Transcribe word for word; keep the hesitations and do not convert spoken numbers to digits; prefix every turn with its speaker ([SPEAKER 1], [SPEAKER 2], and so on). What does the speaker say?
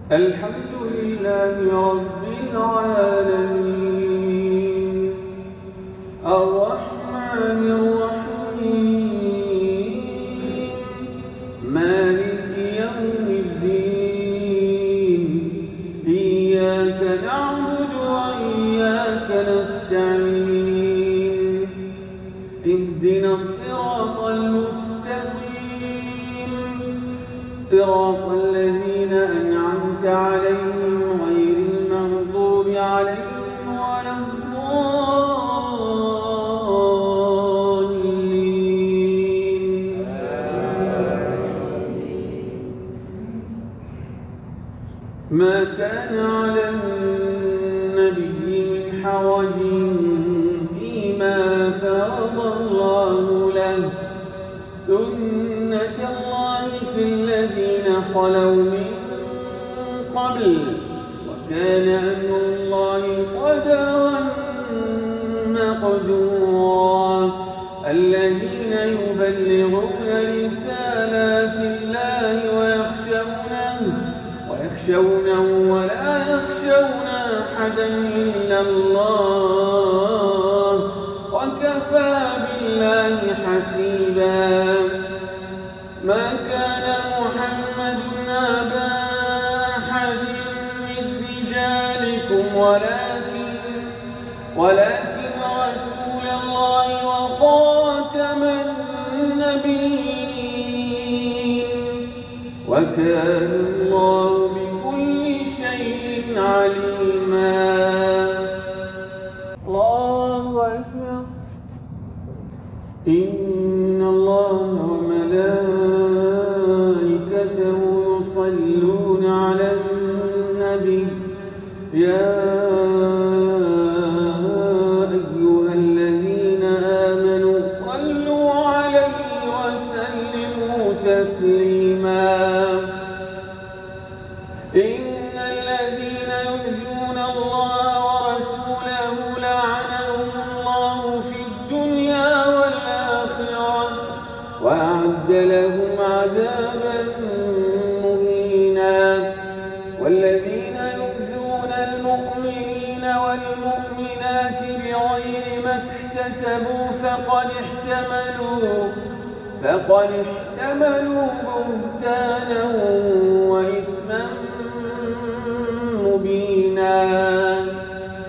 [SPEAKER 1] الحمد لله رب العالمين الرحمن الرحيم مالك يوم الدين إياك نعبد وإياك نستعين اهدنا الصراط المستقيم صراط الذين أنعمت عليهم غير المغضوب عليهم ولا الضالين. ما كان على النبي من حرج فيما فرض الله له سنة الله في الذين خلوا من قبل وكان أمر الله قدرا مقدورا الذين يبلغون رسالات الله ويخشونه ويخشونه ولا يخشون أحدا إلا الله وكفى بالله حسيبا. ما كان محمد أبا أحد من رجالكم ولكن ولكن رسول الله وخاتم النبيين وكان الله بكل شيء عليما. الله أكبر. إن الله وملائكته يصلون على النبي يا أيها الذين آمنوا صلوا عليه وسلموا تسليما. إن الذين يؤذون الله ورسوله لعنهم الله في الدنيا والآخرة وأعد لهم عذابا مهينا. والذين يؤذون المؤمنين والمؤمنات بغير ما اكتسبوا فقد احتملوا فقد احتملوا بهتانا وإثما مبينا.